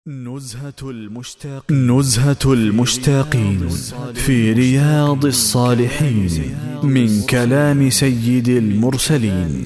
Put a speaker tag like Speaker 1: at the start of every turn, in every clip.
Speaker 1: نزهة المشتاقين في رياض الصالحين من كلام سيد المرسلين.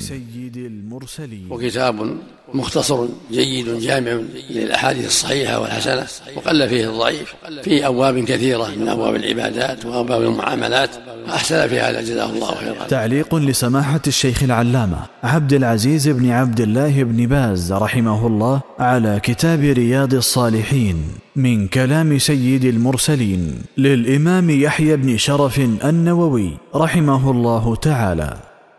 Speaker 2: وكتاب مختصر جيد جامع للأحاديث الصحيحة والحسنة، وقل فيه الضعيف، فيه أبواب كثيرة من أبواب العبادات وأبواب المعاملات، أحسن في هذا جزاه الله خيرا.
Speaker 1: تعليق لسماحة الشيخ العلامة عبد العزيز بن عبد الله بن باز رحمه الله على كتاب رياض الصالحين من كلام سيد المرسلين للإمام يحيى بن شرف النووي رحمه الله تعالى.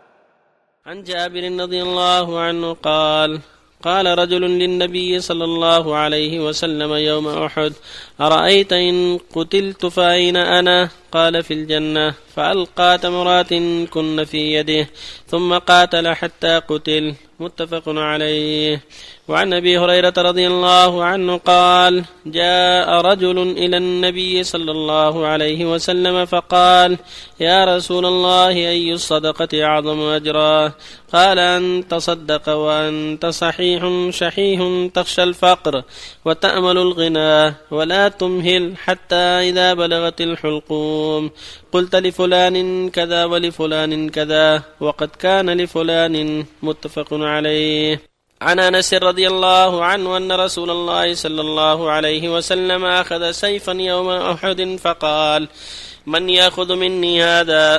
Speaker 3: عن جابر رضي الله عنه قال: قال رجل للنبي صلى الله عليه وسلم يوم أحد: أرأيت إن قتلت فأين أنا؟ قال: في الجنة. فألقى تمرات كن في يده ثم قاتل حتى قتل. متفق عليه. وعن أبي هريرة رضي الله عنه قال: جاء رجل إلى النبي صلى الله عليه وسلم فقال: يا رسول الله، أي الصدقة أعظم أجرا؟ قال: أن تصدق وأنت صحيح شحيح تخشى الفقر وتأمل الغنى ولا تمهل حتى إذا بلغت الحلقوم قلت لفلان كذا ولفلان كذا وقد كان لفلان. متفق عليه. عن أنس رضي الله عنه أن رسول الله صلى الله عليه وسلم أخذ سيفا يوم أحد فقال: من يأخذ مني هذا؟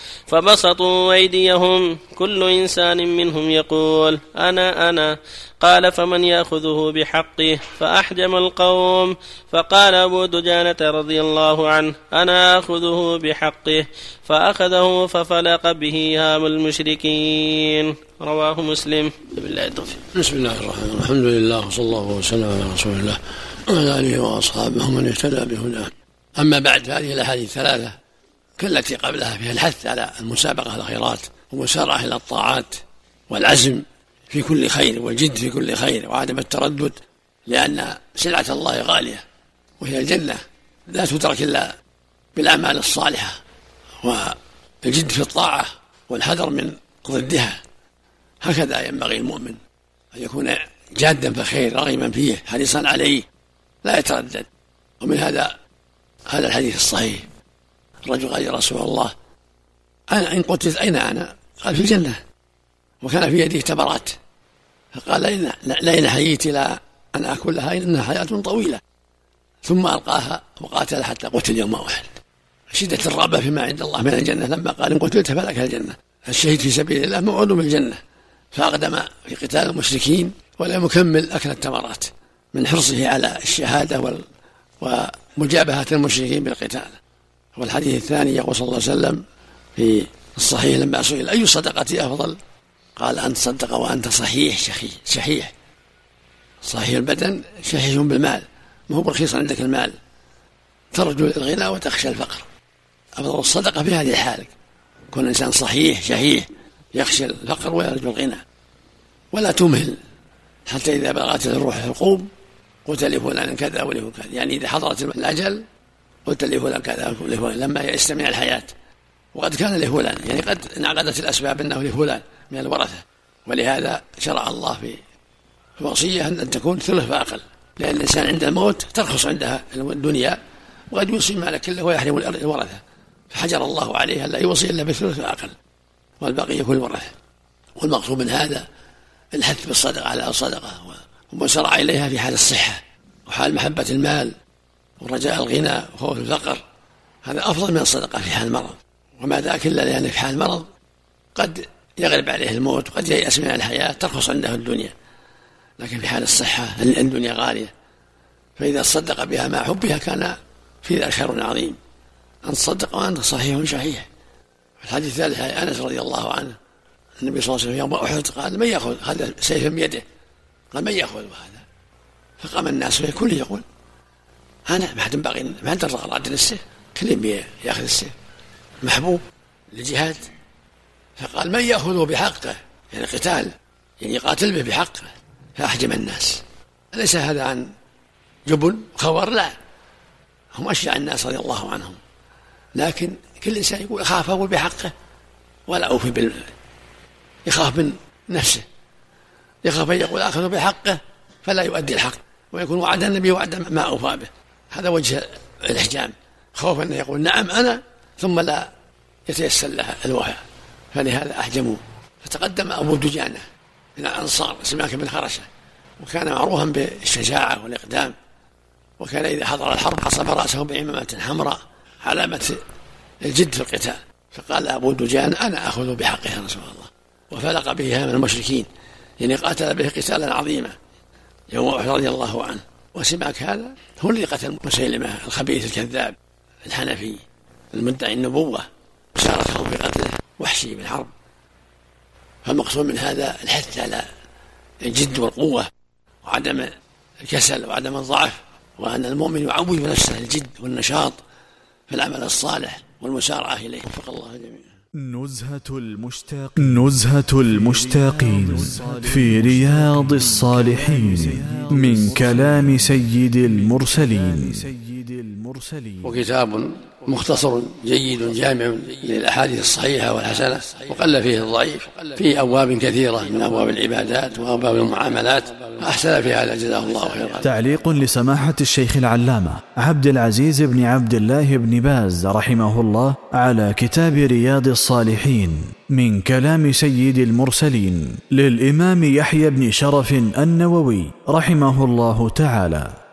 Speaker 3: فبسطوا أيديهم كل إنسان منهم يقول: أنا. قال: فمن يأخذه بحقه؟ فأحجم القوم. فقال أبو دجانة رضي الله عنه: أنا أخذه بحقه. فأخذه ففلق به هام المشركين. رواه مسلم. بالله التوفيق.
Speaker 2: بسم الله الرحمن الرحيم. الحمد لله وصلى الله وسلم على رسول الله وعلى آله وأصحابه من اهتدى بهداه. أما بعد، فهذه الأحاديث ثلاثة كالتي قبلها فيها الحث على المسابقة على الخيرات والمسارعة إلى الطاعات والعزم في كل خير والجد في كل خير وعدم التردد، لأن سلعة الله غالية وهي الجنة لا تدرك إلا بالأعمال الصالحة والجد في الطاعة والحذر من ضدها. هكذا ينبغي المؤمن أن يكون جادا في الخير راغبا فيه حريصا عليه لا يتردد. ومن هذا الحديث الصحيح، الرجل قال: يا رسول الله، أنا إن قتلت أين أنا؟ قال: في الجنة. وكان في يده تمرات، فقال: لئن حييت لا أن أكلها إنها حياة طويلة. ثم ألقاها وقاتل حتى قتل يوم أحد. شدة الرغبة فيما عند الله من الجنة لما قال: إن قتلت فلك الجنة. الشهيد في سبيل الله موعود بالجنة، فأقدم في قتال المشركين ولم يكمل أكل التمرات من حرصه على الشهادة ومجابهة المشركين بالقتال. والحديث الثاني يقول صلى الله عليه وسلم في الصحيح لما سئل: أي الصدقة أفضل؟ قال: أن تصدق وأنت صحيح شحيح. صحيح البدن شحيح بالمال، ما هو برخيص عندك المال، ترجو الغنى وتخشى الفقر. أفضل الصدقة في هذه الحال كون إنسان صحيح شحيح يخشى الفقر ويرجو الغنى، ولا تمهل حتى إذا بلغت الروح الحلقوم قلت لفلان كذا ولفلان كذا، يعني إذا حضرت الأجل قلت لفلان كذا ولفلان لما يستمع الحياة. وقد كان لفلان، يعني قد انعقدت الأسباب أنه لفلان من الورثة، ولهذا شرع الله في الوصية أن تكون ثلث فأقل، لأن الإنسان عند الموت ترخص عندها الدنيا وقد يوصي ماله كله ويحرم الورثة، فحجر الله عليه ألا يوصي إلا بثلث فأقل والباقي يكون الورثة. والمقصود من هذا الحث بالصدقة على الصدقة ومسارعة إليها في حال الصحة وحال محبة المال ورجاء الغنى وخوف الفقر، هذا أفضل من الصدقة في حال المرض. وما ذاك إلا لأن في حال المرض قد يغلب عليه الموت وقد ييأس من الحياة ترخص عنده الدنيا، لكن في حال الصحة الدنيا غالية، فإذا صدق بها مع حبها كان في ذلك خير عظيم. أن تصدق وأنت صحيح شحيح. الحديث الثالث عن أنس رضي الله عنه النبي صلى الله عليه وسلم يوم أحد قال: من يأخذ هذا سيف بيده؟ قال: من يأخذ هذا؟ فقام الناس والكل يقول: أنا. ما تنبغي ما ترغب عدل السيف، كل يأخذ السيف محبوب للجهاد. فقال: من يأخذه بحقه؟ يعني قتال، يعني يقاتل به بحقه. فأحجم الناس. أليس هذا عن جبن خور؟ لا، هم أشجع الناس رضي الله عنهم، لكن كل إنسان يقول أخاف أقول بحقه ولا أوفي يخاف من نفسه، يخاف أن يقول أخذه بحقه فلا يؤدي الحق ويكون وعد النبي وعد ما أوفى به. هذا وجه الإحجام، خوفا أن يقول نعم أنا ثم لا يتيسر له الوفاء، فلهذا أحجموا. فتقدم أبو دجانة من الأنصار سماك بن خرشة، وكان معروفا بالشجاعة والإقدام، وكان إذا حضر الحرب حصب رأسه بعمامة حمراء علامة الجد في القتال. فقال أبو دجانة أنا أخذ بحقه يا رسول الله، وفلق به من المشركين، يعني قاتل به قتالا عظيما يوم أحد رضي الله عنه. وسماك هذا هو الذي قتل مسيلمة الخبيث الكذاب الحنفي المدعي النبوة، وشاركه في قتله وحشي بالحرب. فالمقصود من هذا الحث على الجد والقوة وعدم الكسل وعدم الضعف، وأن المؤمن يعود نفسه الجد والنشاط في العمل الصالح والمسارعة إليه. وفق الله جميعا.
Speaker 1: نزهة المشتاقين في رياض الصالحين من كلام سيد المرسلين.
Speaker 2: وكتاب مختصر جيد جامع للأحاديث الصحيحة والحسنة، وقل فيه الضعيف، في أبواب كثيرة من أبواب العبادات وأبواب المعاملات، أحسن في هذا جزاه الله خيرا.
Speaker 1: تعليق لسماحة الشيخ العلامة عبد العزيز بن عبد الله بن باز رحمه الله على كتاب رياض الصالحين من كلام سيد المرسلين للإمام يحيى بن شرف النووي رحمه الله تعالى.